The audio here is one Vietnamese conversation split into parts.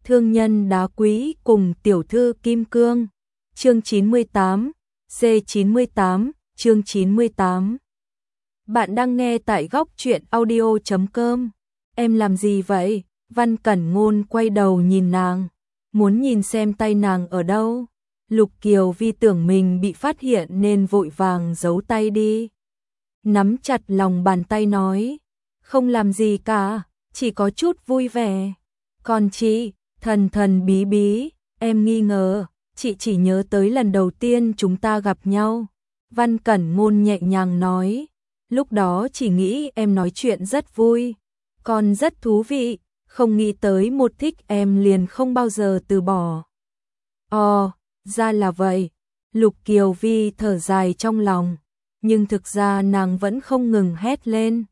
Thương nhân đá quý cùng tiểu thư kim cương. Chương 98, C98, chương 98. Bạn đang nghe tại góc truyện audio.com. Em làm gì vậy? Văn Cẩn Ngôn quay đầu nhìn nàng, muốn nhìn xem tay nàng ở đâu. Lục Kiều Vi tưởng mình bị phát hiện nên vội vàng giấu tay đi. Nắm chặt lòng bàn tay nói, không làm gì cả, chỉ có chút vui vẻ. Còn chị, thần thần bí bí, em nghi ngờ, chị chỉ nhớ tới lần đầu tiên chúng ta gặp nhau. Văn Cẩn Ngôn nhẹ nhàng nói, lúc đó chỉ nghĩ em nói chuyện rất vui, còn rất thú vị, không nghĩ tới một thích em liền không bao giờ từ bỏ. Ồ, ra là vậy. Lục Kiều Vi thở dài trong lòng, nhưng thực ra nàng vẫn không ngừng hét lên.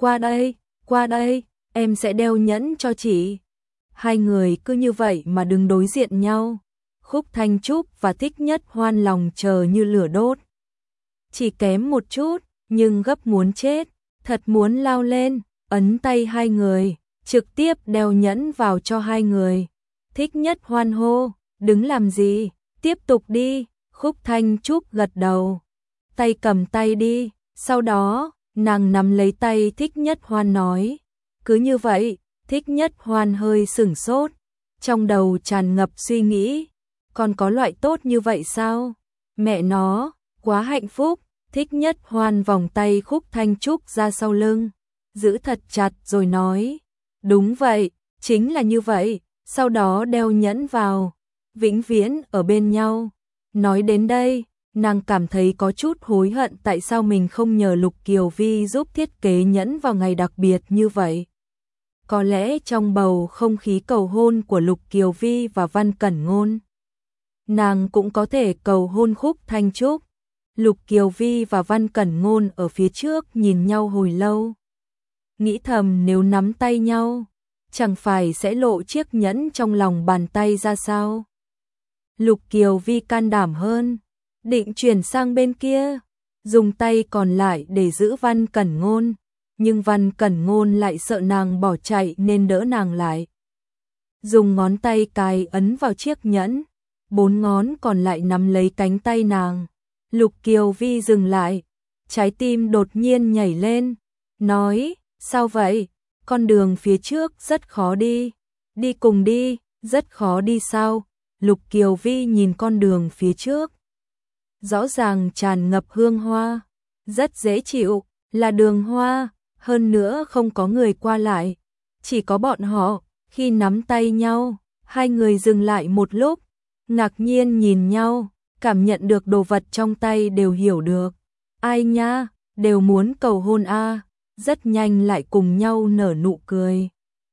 Qua đây, em sẽ đeo nhẫn cho chị. Hai người cứ như vậy mà đứng đối diện nhau. Khúc Thanh Trúc và Thích Nhất Hoan lòng chờ như lửa đốt. Chỉ kém một chút, nhưng gấp muốn chết, thật muốn lao lên, ấn tay hai người, trực tiếp đeo nhẫn vào cho hai người. Thích Nhất Hoan hô, đứng làm gì, tiếp tục đi. Khúc Thanh Trúc gật đầu, tay cầm tay đi. Sau đó, nàng nắm lấy tay Thích Nhất Hoan nói, cứ như vậy. Thích Nhất Hoan hơi sửng sốt, trong đầu tràn ngập suy nghĩ, còn có loại tốt như vậy sao? Mẹ nó, quá hạnh phúc. Thích Nhất Hoan vòng tay Khúc Thanh Trúc ra sau lưng, giữ thật chặt rồi nói, đúng vậy, chính là như vậy, sau đó đeo nhẫn vào, vĩnh viễn ở bên nhau. Nói đến đây, nàng cảm thấy có chút hối hận tại sao mình không nhờ Lục Kiều Vi giúp thiết kế nhẫn vào ngày đặc biệt như vậy. Có lẽ trong bầu không khí cầu hôn của Lục Kiều Vi và Văn Cẩn Ngôn, nàng cũng có thể cầu hôn Khúc Thanh Trúc. Lục Kiều Vi và Văn Cẩn Ngôn ở phía trước nhìn nhau hồi lâu, nghĩ thầm nếu nắm tay nhau, chẳng phải sẽ lộ chiếc nhẫn trong lòng bàn tay ra sao. Lục Kiều Vi can đảm hơn, định chuyển sang bên kia, dùng tay còn lại để giữ Văn Cẩn Ngôn, nhưng Văn Cẩn Ngôn lại sợ nàng bỏ chạy nên đỡ nàng lại. Dùng ngón tay cài ấn vào chiếc nhẫn, 4 ngón còn lại nắm lấy cánh tay nàng. Lục Kiều Vi dừng lại, trái tim đột nhiên nhảy lên, nói, sao vậy? Con đường phía trước rất khó đi. Đi cùng đi, rất khó đi sao? Lục Kiều Vi nhìn con đường phía trước, rõ ràng tràn ngập hương hoa, rất dễ chịu, là đường hoa, hơn nữa không có người qua lại, chỉ có bọn họ. Khi nắm tay nhau, hai người dừng lại một lúc, ngạc nhiên nhìn nhau, cảm nhận được đồ vật trong tay đều hiểu được. Ai nha, đều muốn cầu hôn a. Rất nhanh lại cùng nhau nở nụ cười.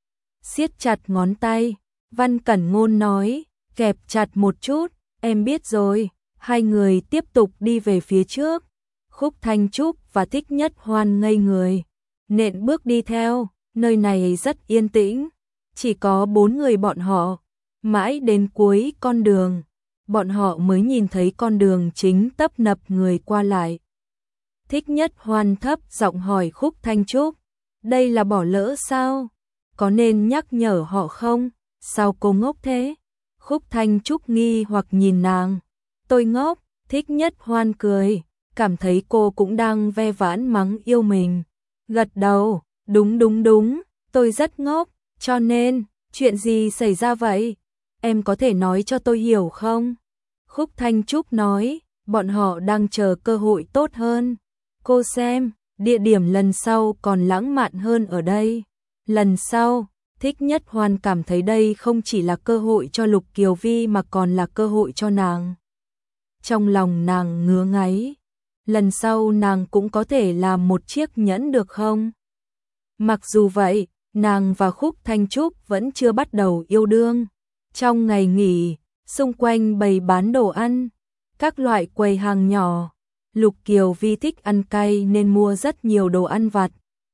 Siết chặt ngón tay, Văn Cẩn Ngôn nói, kẹp chặt một chút, em biết rồi. Hai người tiếp tục đi về phía trước. Khúc Thanh Trúc và Thích Nhất Hoan ngây người, nện bước đi theo. Nơi này rất yên tĩnh, chỉ có 4 người bọn họ. Mãi đến cuối con đường, bọn họ mới nhìn thấy con đường chính tấp nập người qua lại. Thích Nhất Hoan thấp giọng hỏi Khúc Thanh Trúc, đây là bỏ lỡ sao? Có nên nhắc nhở họ không? Sao cô ngốc thế? Khúc Thanh Trúc nghi hoặc nhìn nàng. Tôi ngốc. Thích Nhất Hoan cười, cảm thấy cô cũng đang ve vãn mắng yêu mình. Gật đầu, đúng, tôi rất ngốc, cho nên, chuyện gì xảy ra vậy? Em có thể nói cho tôi hiểu không? Khúc Thanh Trúc nói, bọn họ đang chờ cơ hội tốt hơn. Cô xem, địa điểm lần sau còn lãng mạn hơn ở đây. Lần sau, Thích Nhất Hoan cảm thấy đây không chỉ là cơ hội cho Lục Kiều Vi mà còn là cơ hội cho nàng. Trong lòng nàng ngứa ngáy, lần sau nàng cũng có thể làm một chiếc nhẫn được không? Mặc dù vậy, nàng và Khúc Thanh Trúc vẫn chưa bắt đầu yêu đương. Trong ngày nghỉ, xung quanh bày bán đồ ăn, các loại quầy hàng nhỏ. Lục Kiều Vi thích ăn cay nên mua rất nhiều đồ ăn vặt.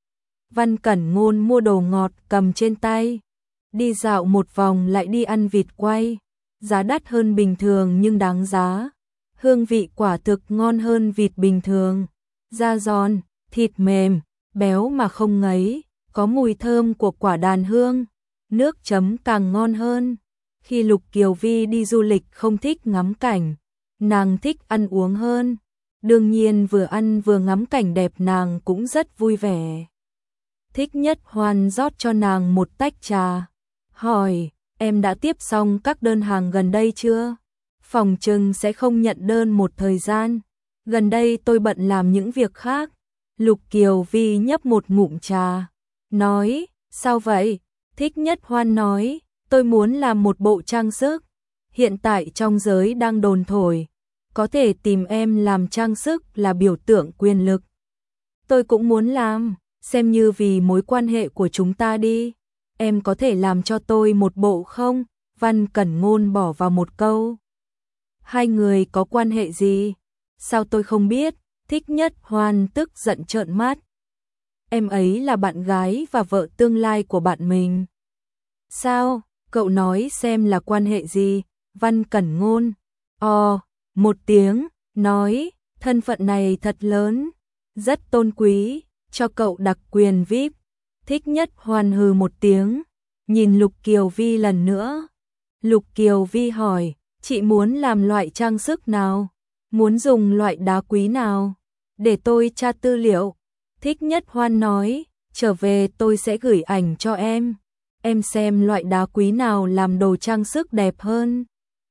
Văn Cẩn Ngôn mua đồ ngọt cầm trên tay. Đi dạo một vòng lại đi ăn vịt quay. Giá đắt hơn bình thường nhưng đáng giá. Hương vị quả thực ngon hơn vịt bình thường. Da giòn, thịt mềm, béo mà không ngấy, có mùi thơm của quả đàn hương. Nước chấm càng ngon hơn. Khi Lục Kiều Vi đi du lịch không thích ngắm cảnh, nàng thích ăn uống hơn. Đương nhiên vừa ăn vừa ngắm cảnh đẹp nàng cũng rất vui vẻ. Thích Nhất Hoan rót cho nàng một tách trà, hỏi, em đã tiếp xong các đơn hàng gần đây chưa? Phòng trừng sẽ không nhận đơn một thời gian. Gần đây tôi bận làm những việc khác. Lục Kiều Vi nhấp một ngụm trà, nói, sao vậy? Thích Nhất Hoan nói, tôi muốn làm một bộ trang sức. Hiện tại trong giới đang đồn thổi, có thể tìm em làm trang sức là biểu tượng quyền lực. Tôi cũng muốn làm, xem như vì mối quan hệ của chúng ta đi. Em có thể làm cho tôi một bộ không? Văn Cẩn Ngôn bỏ vào một câu. Hai người có quan hệ gì? Sao tôi không biết? Thích Nhất Hoan tức giận trợn mắt. Em ấy là bạn gái và vợ tương lai của bạn mình. Sao? Cậu nói xem là quan hệ gì? Văn Cẩn Ngôn một tiếng, nói, thân phận này thật lớn, rất tôn quý, cho cậu đặc quyền VIP. Thích Nhất Hoan hừ một tiếng, nhìn Lục Kiều Vi lần nữa. Lục Kiều Vi hỏi, chị muốn làm loại trang sức nào? Muốn dùng loại đá quý nào? Để tôi tra tư liệu. Thích Nhất Hoan nói, trở về tôi sẽ gửi ảnh cho em. Em xem loại đá quý nào làm đồ trang sức đẹp hơn.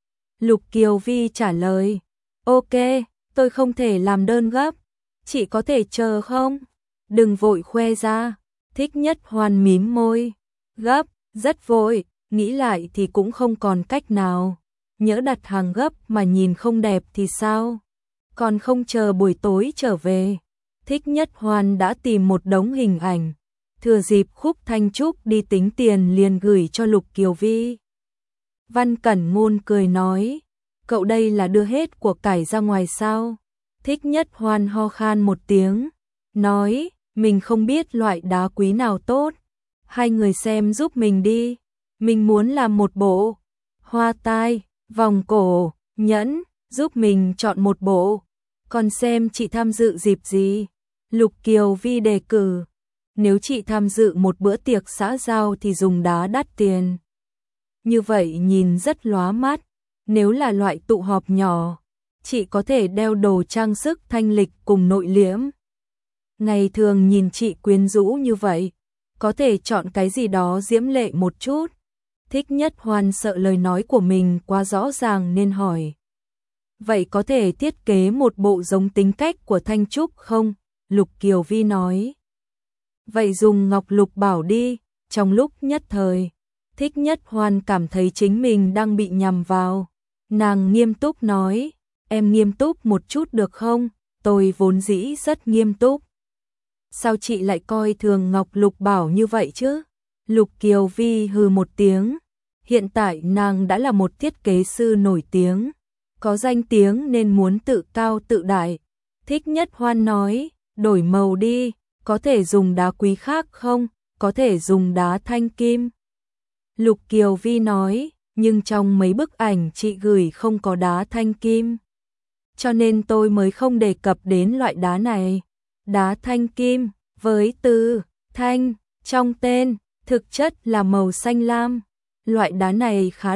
Lục Kiều Vi trả lời, ok, tôi không thể làm đơn gấp. Chị có thể chờ không? Đừng vội khoe ra. Thích Nhất Hoan mím môi, gấp, rất vội, nghĩ lại thì cũng không còn cách nào. Nhỡ đặt hàng gấp mà nhìn không đẹp thì sao? Còn không chờ buổi tối trở về. Thích Nhất Hoan đã tìm một đống hình ảnh, thừa dịp Khúc Thanh Trúc đi tính tiền liền gửi cho Lục Kiều Vi. Văn Cẩn Ngôn cười nói, cậu đây là đưa hết của cải ra ngoài sao? Thích Nhất Hoan ho khan một tiếng, nói, mình không biết loại đá quý nào tốt. Hai người xem giúp mình đi. Mình muốn làm một bộ hoa tai, vòng cổ, nhẫn, giúp mình chọn một bộ. Còn xem chị tham dự dịp gì? Lục Kiều Vi đề cử. Nếu chị tham dự một bữa tiệc xã giao thì dùng đá đắt tiền. Như vậy nhìn rất lóa mắt. Nếu là loại tụ họp nhỏ, chị có thể đeo đồ trang sức thanh lịch cùng nội liễm. Ngày thường nhìn chị quyến rũ như vậy, có thể chọn cái gì đó diễm lệ một chút. Thích Nhất Hoan sợ lời nói của mình quá rõ ràng nên hỏi. Vậy có thể thiết kế một bộ giống tính cách của Thanh Trúc không? Lục Kiều Vi nói. Vậy dùng ngọc lục bảo đi. Trong lúc nhất thời, Thích Nhất Hoan cảm thấy chính mình đang bị nhầm vào. Nàng nghiêm túc nói, em nghiêm túc một chút được không? Tôi vốn dĩ rất nghiêm túc. Sao chị lại coi thường Ngọc Lục Bảo như vậy chứ? Lục Kiều Vi hừ một tiếng. Hiện tại nàng đã là một thiết kế sư nổi tiếng, có danh tiếng nên muốn tự cao tự đại. Thích Nhất Hoan nói, đổi màu đi, có thể dùng đá quý khác không? Có thể dùng đá thanh kim. Lục Kiều Vi nói, nhưng trong mấy bức ảnh chị gửi không có đá thanh kim. Cho nên tôi mới không đề cập đến loại đá này. Đá thanh kim, với từ thanh trong tên, thực chất là màu xanh lam. Loại đá này khá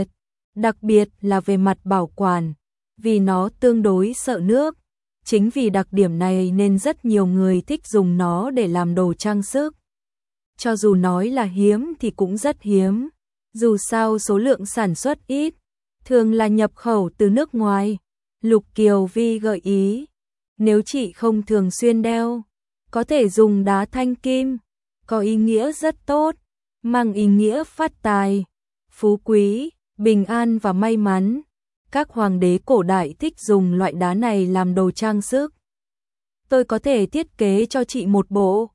đặc biệt là về mặt bảo quản, vì nó tương đối sợ nước. Chính vì đặc điểm này nên rất nhiều người thích dùng nó để làm đồ trang sức. Cho dù nói là hiếm thì cũng rất hiếm, dù sao số lượng sản xuất ít, thường là nhập khẩu từ nước ngoài. Lục Kiều Vi gợi ý, nếu chị không thường xuyên đeo, có thể dùng đá thanh kim, có ý nghĩa rất tốt, mang ý nghĩa phát tài, phú quý, bình an và may mắn. Các hoàng đế cổ đại thích dùng loại đá này làm đồ trang sức. Tôi có thể thiết kế cho chị một bộ.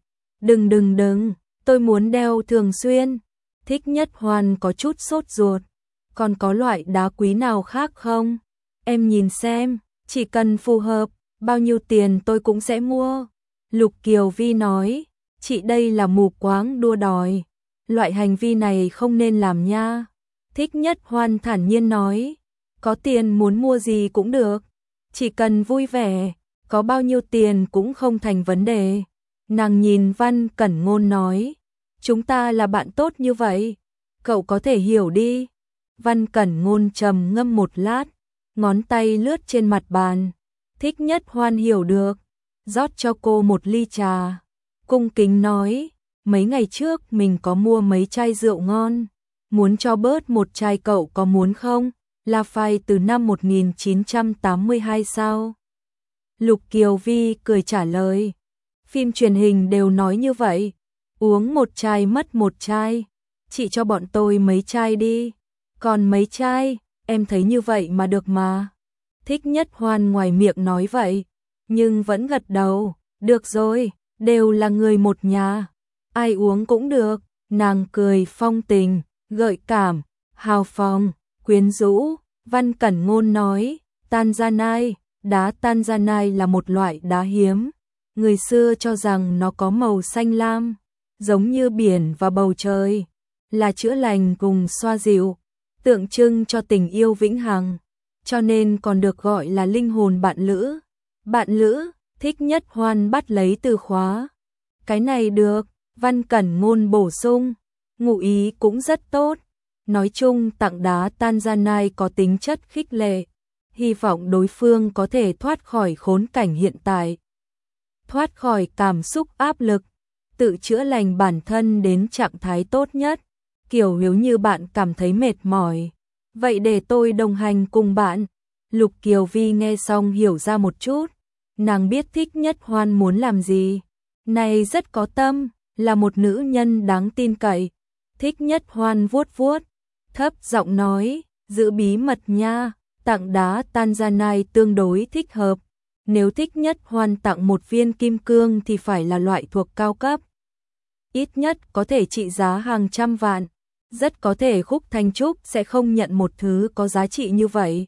Đừng, tôi muốn đeo thường xuyên. Thích Nhất Hoan có chút sốt ruột. Còn có loại đá quý nào khác không? Em nhìn xem, chỉ cần phù hợp, bao nhiêu tiền tôi cũng sẽ mua. Lục Kiều Vi nói, chị đây là mù quáng đua đòi. Loại hành vi này không nên làm nha. Thích Nhất Hoan thản nhiên nói, có tiền muốn mua gì cũng được, chỉ cần vui vẻ, có bao nhiêu tiền cũng không thành vấn đề. Nàng nhìn Văn Cẩn Ngôn nói, chúng ta là bạn tốt như vậy, cậu có thể hiểu đi. Văn Cẩn Ngôn trầm ngâm một lát, ngón tay lướt trên mặt bàn. Thích Nhất Hoan hiểu được, rót cho cô một ly trà, cung kính nói, mấy ngày trước mình có mua mấy chai rượu ngon, muốn cho bớt một chai, cậu có muốn không? Là phai từ năm 1982 sao? Lục Kiều Vi cười trả lời, phim truyền hình đều nói như vậy, uống một chai mất một chai, chị cho bọn tôi mấy chai đi, còn mấy chai, em thấy như vậy mà được mà. Thích Nhất Hoan ngoài miệng nói vậy, nhưng vẫn gật đầu, được rồi, đều là người một nhà, ai uống cũng được. Nàng cười phong tình, gợi cảm, hào phóng, quyến rũ. Văn Cẩn Ngôn nói, Tanzanite, đá Tanzanite là một loại đá hiếm. Người xưa cho rằng nó có màu xanh lam, giống như biển và bầu trời, là chữa lành cùng xoa dịu, tượng trưng cho tình yêu vĩnh hằng, cho nên còn được gọi là linh hồn bạn lữ. Bạn lữ, Thích Nhất Hoan bắt lấy từ khóa. Cái này được, Văn Cẩn Ngôn bổ sung, ngụ ý cũng rất tốt. Nói chung tặng đá Tanzanite có tính chất khích lệ, hy vọng đối phương có thể thoát khỏi khốn cảnh hiện tại, thoát khỏi cảm xúc áp lực, tự chữa lành bản thân đến trạng thái tốt nhất. Kiểu nếu như bạn cảm thấy mệt mỏi, vậy để tôi đồng hành cùng bạn. Lục Kiều Vi nghe xong hiểu ra một chút, nàng biết Thích Nhất Hoan muốn làm gì. Này rất có tâm, là một nữ nhân đáng tin cậy. Thích Nhất Hoan vuốt vuốt, thấp giọng nói, giữ bí mật nha, tặng đá Tanzanite tương đối thích hợp. Nếu Thích Nhất Hoan tặng một viên kim cương thì phải là loại thuộc cao cấp, ít nhất có thể trị giá hàng trăm vạn. Rất có thể Khúc Thanh Trúc sẽ không nhận một thứ có giá trị như vậy.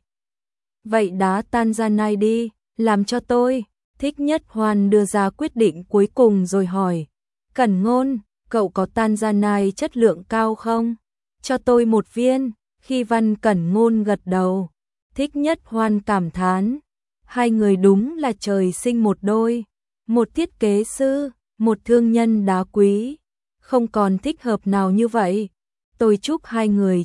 Vậy đá Tanzanite đi, làm cho tôi. Thích Nhất Hoan đưa ra quyết định cuối cùng rồi hỏi, Cẩn Ngôn, cậu có Tanzanite chất lượng cao không? Cho tôi một viên. Khi Văn Cẩn Ngôn gật đầu, Thích Nhất Hoan cảm thán, hai người đúng là trời sinh một đôi, một thiết kế sư, một thương nhân đá quý, không còn thích hợp nào như vậy. Tôi chúc hai người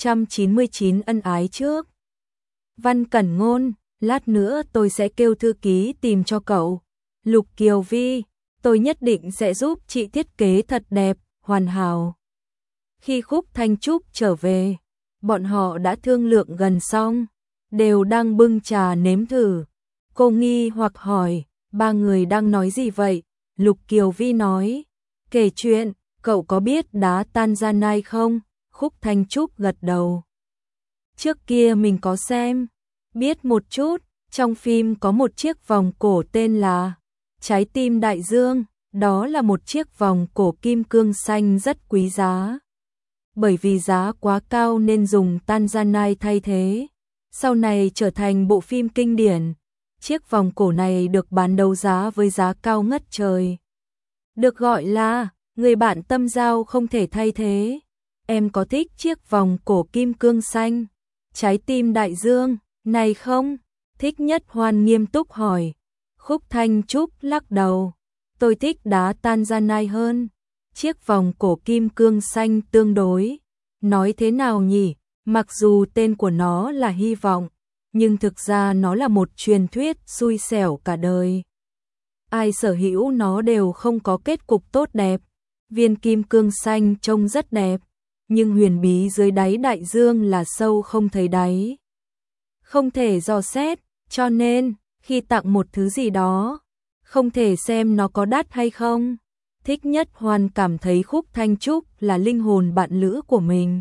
999 ân ái trước. Văn Cẩn Ngôn, lát nữa tôi sẽ kêu thư ký tìm cho cậu. Lục Kiều Vi, tôi nhất định sẽ giúp chị thiết kế thật đẹp, hoàn hảo. Khi Khúc Thanh Trúc trở về, bọn họ đã thương lượng gần xong, đều đang bưng trà nếm thử. Cô nghi hoặc hỏi, ba người đang nói gì vậy? Lục Kiều Vi nói, kể chuyện, cậu có biết đá Tanzanite không? Khúc Thanh Trúc gật đầu. Trước kia mình có xem, biết một chút, trong phim có một chiếc vòng cổ tên là Trái tim đại dương, đó là một chiếc vòng cổ kim cương xanh rất quý giá. Bởi vì giá quá cao nên dùng Tanzanite thay thế. Sau này trở thành bộ phim kinh điển. Chiếc vòng cổ này được bán đấu giá với giá cao ngất trời. Được gọi là người bạn tâm giao không thể thay thế. Em có thích chiếc vòng cổ kim cương xanh, Trái tim đại dương này không? Thích Nhất Hoan nghiêm túc hỏi. Khúc Thanh Trúc lắc đầu. Tôi thích đá Tanzanite hơn. Chiếc vòng cổ kim cương xanh tương đối. Nói thế nào nhỉ? Mặc dù tên của nó là hy vọng, nhưng thực ra nó là một truyền thuyết xui xẻo cả đời. Ai sở hữu nó đều không có kết cục tốt đẹp. Viên kim cương xanh trông rất đẹp, nhưng huyền bí dưới đáy đại dương là sâu không thấy đáy, không thể dò xét, cho nên khi tặng một thứ gì đó, không thể xem nó có đắt hay không. Thích Nhất Hoan cảm thấy Khúc Thanh Trúc là linh hồn bạn lữ của mình.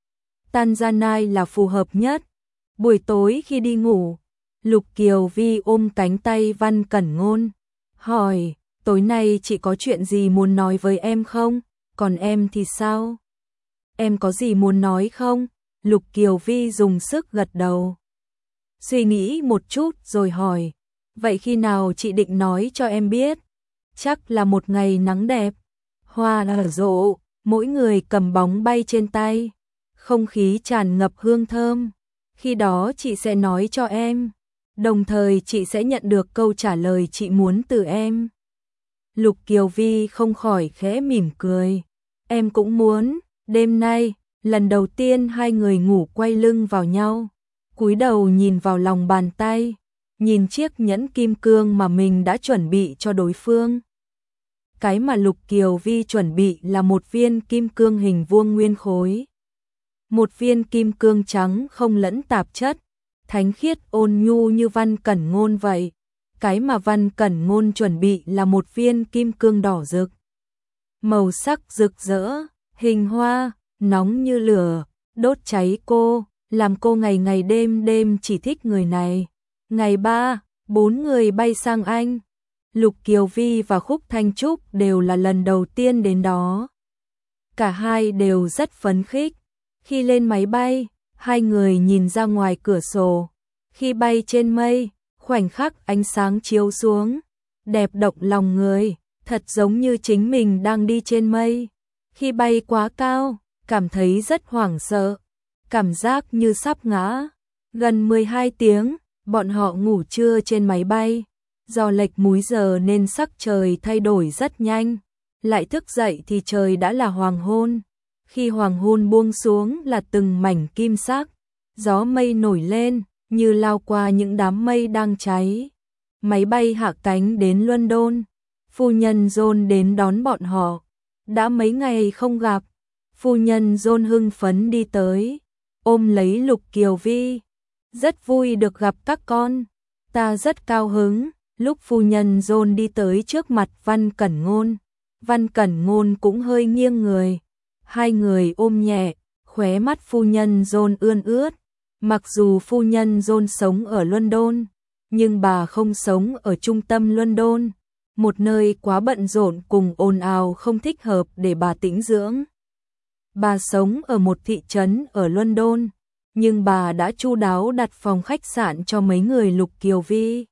Tanzanite là phù hợp nhất. Buổi tối khi đi ngủ, Lục Kiều Vi ôm cánh tay Văn Cẩn Ngôn, hỏi, tối nay chị có chuyện gì muốn nói với em không? Còn em thì sao? Em có gì muốn nói không? Lục Kiều Vi dùng sức gật đầu. Suy nghĩ một chút rồi hỏi, vậy khi nào chị định nói cho em biết? Chắc là một ngày nắng đẹp, hoa nở rộ, mỗi người cầm bóng bay trên tay, không khí tràn ngập hương thơm. Khi đó chị sẽ nói cho em, đồng thời chị sẽ nhận được câu trả lời chị muốn từ em. Lục Kiều Vi không khỏi khẽ mỉm cười. Em cũng muốn, đêm nay, Lần đầu tiên hai người ngủ quay lưng vào nhau, cúi đầu nhìn vào lòng bàn tay, nhìn chiếc nhẫn kim cương mà mình đã chuẩn bị cho đối phương. Cái mà Lục Kiều Vi chuẩn bị là một viên kim cương hình vuông nguyên khối. Một viên kim cương trắng không lẫn tạp chất, thánh khiết ôn nhu như Văn Cẩn Ngôn vậy. Cái mà Văn Cẩn Ngôn chuẩn bị là một viên kim cương đỏ rực. Màu sắc rực rỡ, hình hoa, nóng như lửa, đốt cháy cô, làm cô ngày ngày đêm đêm chỉ thích người này. Ngày 3, 4 người bay sang Anh. Lục Kiều Vi và Khúc Thanh Trúc đều là lần đầu tiên đến đó. Cả hai đều rất phấn khích. Khi lên máy bay, hai người nhìn ra ngoài cửa sổ. Khi bay trên mây, khoảnh khắc ánh sáng chiếu xuống, đẹp động lòng người, thật giống như chính mình đang đi trên mây. Khi bay quá cao, cảm thấy rất hoảng sợ, cảm giác như sắp ngã. Gần 12 tiếng, bọn họ ngủ trưa trên máy bay. Do lệch múi giờ nên sắc trời thay đổi rất nhanh. Lại thức dậy thì trời đã là hoàng hôn. Khi hoàng hôn buông xuống là từng mảnh kim sắc. Gió mây nổi lên, như lao qua những đám mây đang cháy. Máy bay hạ cánh đến London. Phu nhân John đến đón bọn họ. Đã mấy ngày không gặp. Phu nhân John hưng phấn đi tới, ôm lấy Lục Kiều Vi. Rất vui được gặp các con. Ta rất cao hứng. Lúc phu nhân John đi tới trước mặt Văn Cẩn Ngôn, Văn Cẩn Ngôn cũng hơi nghiêng người. Hai người ôm nhẹ, khóe mắt phu nhân John ươn ướt. Mặc dù phu nhân John sống ở London, nhưng bà không sống ở trung tâm London, một nơi quá bận rộn cùng ồn ào không thích hợp để bà tĩnh dưỡng. Bà sống ở một thị trấn ở London, nhưng bà đã chu đáo đặt phòng khách sạn cho mấy người Lục Kiều Vi.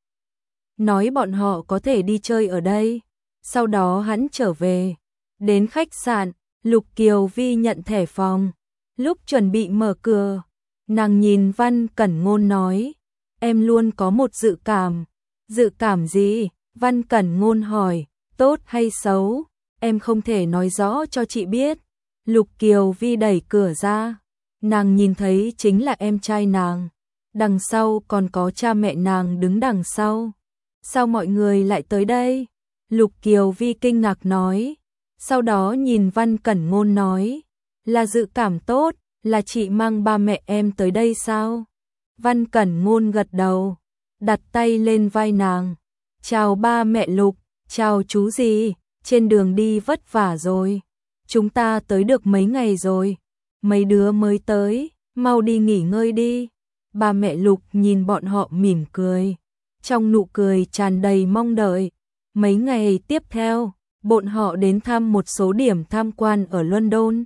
Nói bọn họ có thể đi chơi ở đây. Sau đó hắn trở về. Đến khách sạn, Lục Kiều Vi nhận thẻ phòng. Lúc chuẩn bị mở cửa, nàng nhìn Văn Cẩn Ngôn nói, em luôn có một dự cảm. Dự cảm gì? Văn Cẩn Ngôn hỏi, tốt hay xấu? Em không thể nói rõ cho chị biết. Lục Kiều Vi đẩy cửa ra. Nàng nhìn thấy chính là em trai nàng. Đằng sau còn có cha mẹ nàng đứng đằng sau. Sao mọi người lại tới đây? Lục Kiều Vi kinh ngạc nói. Sau đó nhìn Văn Cẩn Ngôn nói, là dự cảm tốt, là chị mang ba mẹ em tới đây sao? Văn Cẩn Ngôn gật đầu, đặt tay lên vai nàng. Chào ba mẹ Lục, chào chú gì, trên đường đi vất vả rồi. Chúng ta tới được mấy ngày rồi, mấy đứa mới tới, mau đi nghỉ ngơi đi. Ba mẹ Lục nhìn bọn họ mỉm cười. Trong nụ cười tràn đầy mong đợi. Mấy ngày tiếp theo, bọn họ đến thăm một số điểm tham quan ở London.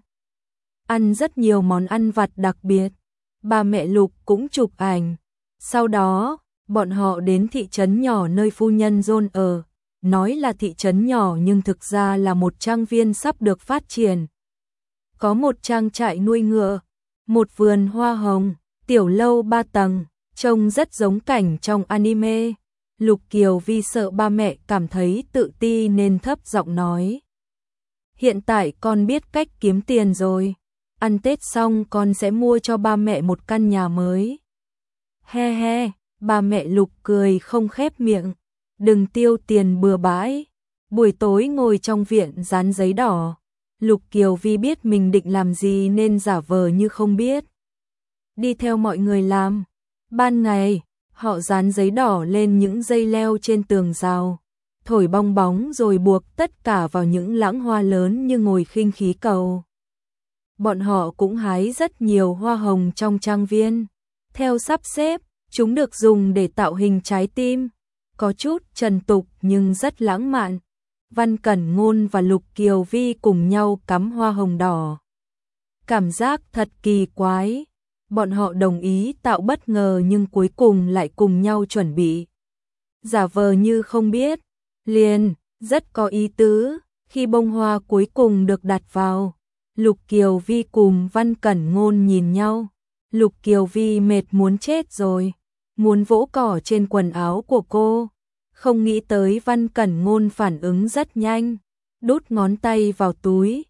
Ăn rất nhiều món ăn vặt đặc biệt. Ba mẹ Lục cũng chụp ảnh. Sau đó, bọn họ đến thị trấn nhỏ nơi phu nhân John ở. Nói là thị trấn nhỏ nhưng thực ra là một trang viên sắp được phát triển. Có một trang trại nuôi ngựa, một vườn hoa hồng, tiểu lâu 3 tầng. Trông rất giống cảnh trong anime. Lục Kiều Vi sợ ba mẹ cảm thấy tự ti nên thấp giọng nói. Hiện tại con biết cách kiếm tiền rồi. Ăn Tết xong con sẽ mua cho ba mẹ một căn nhà mới. He he, ba mẹ Lục cười không khép miệng. Đừng tiêu tiền bừa bãi. Buổi tối ngồi trong viện dán giấy đỏ. Lục Kiều Vi biết mình định làm gì nên giả vờ như không biết. Đi theo mọi người làm. Ban ngày, họ dán giấy đỏ lên những dây leo trên tường rào, thổi bong bóng rồi buộc tất cả vào những lẵng hoa lớn như ngồi khinh khí cầu. Bọn họ cũng hái rất nhiều hoa hồng trong trang viên. Theo sắp xếp, chúng được dùng để tạo hình trái tim. Có chút trần tục nhưng rất lãng mạn. Văn Cẩn Ngôn và Lục Kiều Vi cùng nhau cắm hoa hồng đỏ. Cảm giác thật kỳ quái. Bọn họ đồng ý tạo bất ngờ nhưng cuối cùng lại cùng nhau chuẩn bị. Giả vờ như không biết. Liền, rất có ý tứ. Khi bông hoa cuối cùng được đặt vào, Lục Kiều Vi cùng Văn Cẩn Ngôn nhìn nhau. Lục Kiều Vi mệt muốn chết rồi. Muốn vỗ cỏ trên quần áo của cô. Không nghĩ tới Văn Cẩn Ngôn phản ứng rất nhanh. Đút ngón tay vào túi.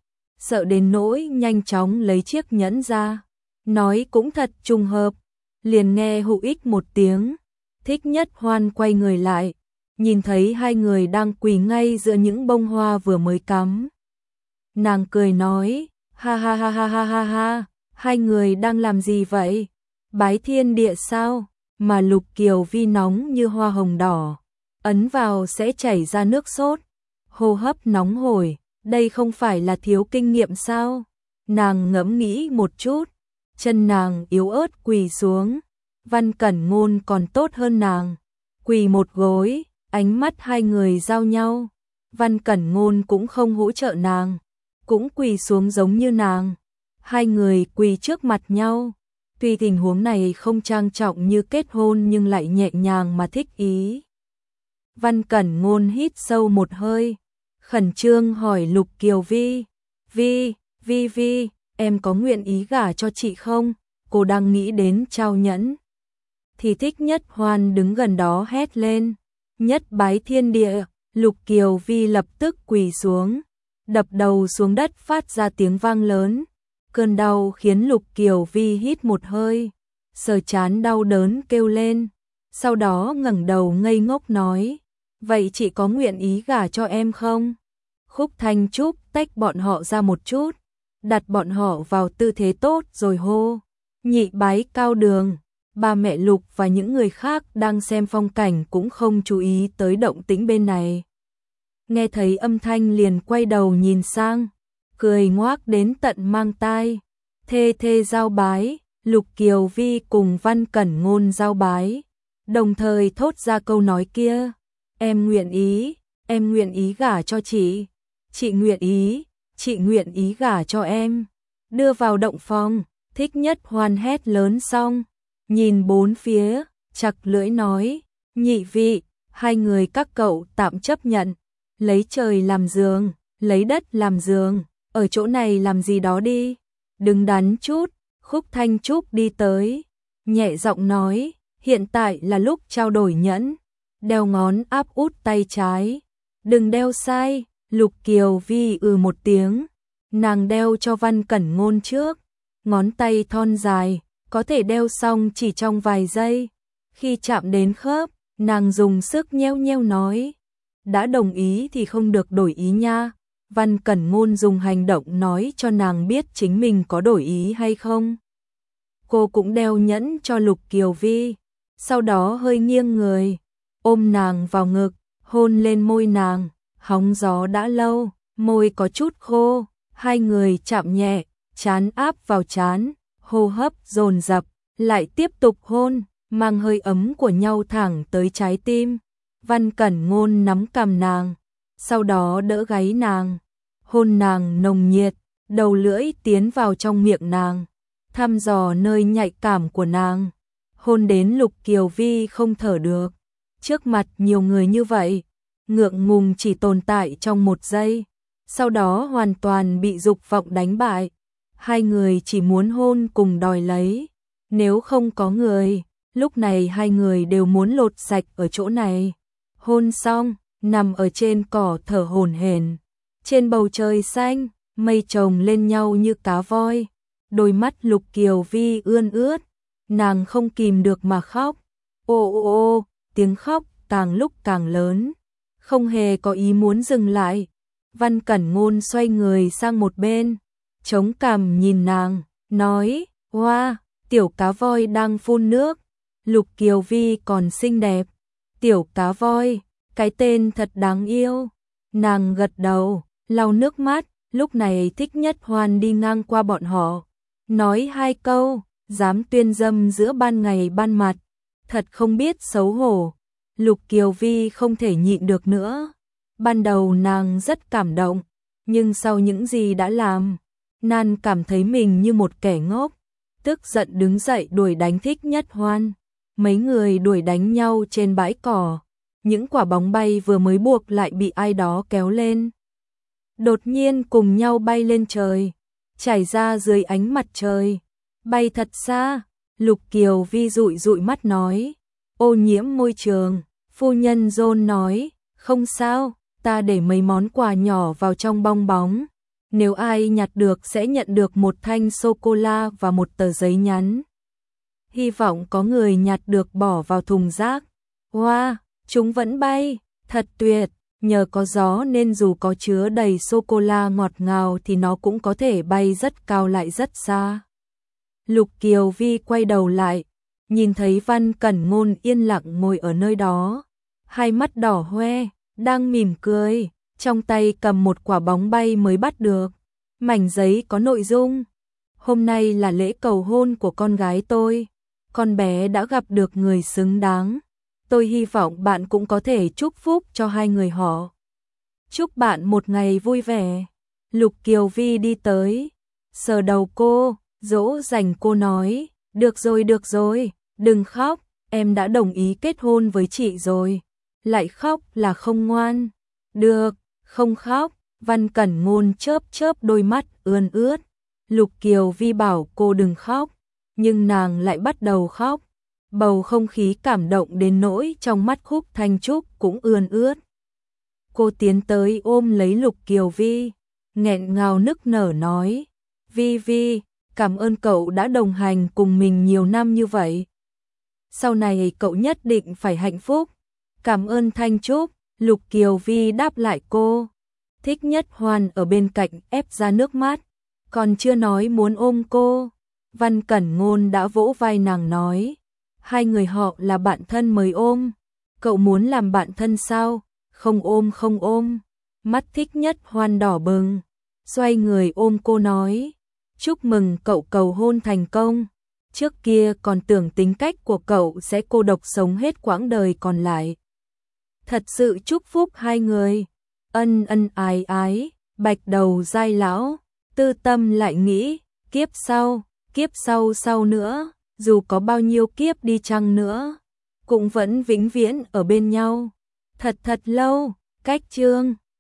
sợ đến nỗi nhanh chóng lấy chiếc nhẫn ra. Nói cũng thật trùng hợp, liền nghe hụ ích một tiếng. Thích Nhất Hoan quay người lại, nhìn thấy hai người đang quỳ ngay giữa những bông hoa vừa mới cắm. Nàng cười nói, ha ha ha ha ha ha ha, hai người đang làm gì vậy? Bái thiên địa sao? Mà Lục Kiều Vi nóng như hoa hồng đỏ, ấn vào sẽ chảy ra nước sốt, hô hấp nóng hổi, đây không phải là thiếu kinh nghiệm sao? Nàng ngẫm nghĩ một chút, chân nàng yếu ớt quỳ xuống. Văn Cẩn Ngôn còn tốt hơn nàng, quỳ một gối, ánh mắt hai người giao nhau. Văn Cẩn Ngôn cũng không hỗ trợ nàng, cũng quỳ xuống giống như nàng. Hai người quỳ trước mặt nhau. Tuy tình huống này không trang trọng như kết hôn nhưng lại nhẹ nhàng mà thích ý. Văn Cẩn Ngôn hít sâu một hơi, khẩn trương hỏi Lục Kiều Vi, Vi, em có nguyện ý gả cho chị không? Cô đang nghĩ đến trao nhẫn. Thì Thích Nhất Hoan đứng gần đó hét lên, nhất bái thiên địa. Lục Kiều Vi lập tức quỳ xuống, đập đầu xuống đất phát ra tiếng vang lớn. Cơn đau khiến Lục Kiều Vi hít một hơi, sờ trán đau đớn kêu lên, sau đó ngẩng đầu ngây ngốc nói, vậy chị có nguyện ý gả cho em không? Khúc Thanh Trúc tách bọn họ ra một chút, đặt bọn họ vào tư thế tốt rồi hô, nhị bái cao đường. Ba mẹ Lục và những người khác đang xem phong cảnh cũng không chú ý tới động tĩnh bên này. Nghe thấy âm thanh liền quay đầu nhìn sang, cười ngoác đến tận mang tai. Thê giao bái, Lục Kiều Vi cùng Văn Cẩn Ngôn giao bái, đồng thời thốt ra câu nói kia, em nguyện ý gả cho chị nguyện ý gả cho em. Đưa vào động phòng, Thích Nhất Hoan hét lớn xong, nhìn bốn phía, chặt lưỡi nói, nhị vị, hai người các cậu tạm chấp nhận, lấy trời làm giường, lấy đất làm giường, ở chỗ này làm gì đó đi, đừng đắn chút. Khúc Thanh Trúc đi tới, nhẹ giọng nói, hiện tại là lúc trao đổi nhẫn, đeo ngón áp út tay trái, đừng đeo sai. Lục Kiều Vi một tiếng, nàng đeo cho Văn Cẩn Ngôn trước, ngón tay thon dài, có thể đeo xong chỉ trong vài giây. Khi chạm đến khớp, nàng dùng sức nheo nheo nói, đã đồng ý thì không được đổi ý nha. Văn Cẩn Ngôn dùng hành động nói cho nàng biết chính mình có đổi ý hay không. Cô cũng đeo nhẫn cho Lục Kiều Vi, sau đó hơi nghiêng người, ôm nàng vào ngực, hôn lên môi nàng. Hóng gió đã lâu, môi có chút khô, hai người chạm nhẹ, trán áp vào trán, hô hấp dồn dập, lại tiếp tục hôn, mang hơi ấm của nhau thẳng tới trái tim. Văn Cẩn Ngôn nắm cằm nàng, sau đó đỡ gáy nàng, hôn nàng nồng nhiệt, đầu lưỡi tiến vào trong miệng nàng, thăm dò nơi nhạy cảm của nàng, hôn đến Lục Kiều Vi không thở được. Trước mặt nhiều người như vậy, ngượng ngùng chỉ tồn tại trong một giây, sau đó hoàn toàn bị dục vọng đánh bại. Hai người chỉ muốn hôn cùng đòi lấy, nếu không có người, lúc này hai người đều muốn lột sạch ở chỗ này. Hôn xong, nằm ở trên cỏ thở hổn hển. Trên bầu trời xanh, mây chồng lên nhau như cá voi. Đôi mắt Lục Kiều Vi ươn ướt, nàng không kìm được mà khóc. Ô, tiếng khóc càng lúc càng lớn, không hề có ý muốn dừng lại. Văn Cẩn Ngôn xoay người sang một bên, chống cằm nhìn nàng, nói, hoa, tiểu cá voi đang phun nước. Lục Kiều Vi còn xinh đẹp. Tiểu cá voi, cái tên thật đáng yêu. Nàng gật đầu, lau nước mắt. Lúc này Thích Nhất Hoan đi ngang qua bọn họ, nói hai câu, dám tuyên dâm giữa ban ngày ban mặt, thật không biết xấu hổ. Lục Kiều Vi không thể nhịn được nữa. Ban đầu nàng rất cảm động, nhưng sau những gì đã làm, nàng cảm thấy mình như một kẻ ngốc, tức giận đứng dậy đuổi đánh Thích Nhất Hoan. Mấy người đuổi đánh nhau trên bãi cỏ, những quả bóng bay vừa mới buộc lại bị ai đó kéo lên. Đột nhiên cùng nhau bay lên trời, chảy ra dưới ánh mặt trời, bay thật xa. Lục Kiều Vi dụi dụi mắt nói, ô nhiễm môi trường. Phu nhân John nói, không sao, ta để mấy món quà nhỏ vào trong bong bóng. Nếu ai nhặt được sẽ nhận được một thanh sô-cô-la và một tờ giấy nhắn. Hy vọng có người nhặt được bỏ vào thùng rác. Wow, chúng vẫn bay, thật tuyệt. Nhờ có gió nên dù có chứa đầy sô-cô-la ngọt ngào thì nó cũng có thể bay rất cao lại rất xa. Lục Kiều Vi quay đầu lại, nhìn thấy Văn Cẩn Ngôn yên lặng ngồi ở nơi đó, hai mắt đỏ hoe, đang mỉm cười, trong tay cầm một quả bóng bay mới bắt được. Mảnh giấy có nội dung: hôm nay là lễ cầu hôn của con gái tôi, con bé đã gặp được người xứng đáng. Tôi hy vọng bạn cũng có thể chúc phúc cho hai người họ. Chúc bạn một ngày vui vẻ. Lục Kiều Vi đi tới, sờ đầu cô, dỗ dành cô nói, được rồi, đừng khóc, em đã đồng ý kết hôn với chị rồi. Lại khóc là không ngoan. Được, không khóc. Văn Cẩn Ngôn chớp chớp đôi mắt ươn ướt. Lục Kiều Vi bảo cô đừng khóc, nhưng nàng lại bắt đầu khóc. Bầu không khí cảm động đến nỗi trong mắt Khúc Thanh Trúc cũng ươn ướt. Cô tiến tới ôm lấy Lục Kiều Vi, nghẹn ngào nức nở nói, Vi Vi, cảm ơn cậu đã đồng hành cùng mình nhiều năm như vậy. Sau này cậu nhất định phải hạnh phúc. Cảm ơn Thanh Trúc. Lục Kiều Vi đáp lại cô. Thích Nhất Hoan ở bên cạnh ép ra nước mắt, còn chưa nói muốn ôm cô, Văn Cẩn Ngôn đã vỗ vai nàng nói, hai người họ là bạn thân mới ôm, cậu muốn làm bạn thân sao? Không ôm. Mắt Thích Nhất Hoan đỏ bừng, xoay người ôm cô nói, chúc mừng cậu cầu hôn thành công. Trước kia còn tưởng tính cách của cậu sẽ cô độc sống hết quãng đời còn lại. Thật sự chúc phúc hai người. Ân ân ái ái, bạch đầu dai lão, tư tâm lại nghĩ, kiếp sau nữa, dù có bao nhiêu kiếp đi chăng nữa, cũng vẫn vĩnh viễn ở bên nhau. Thật lâu. Cách chương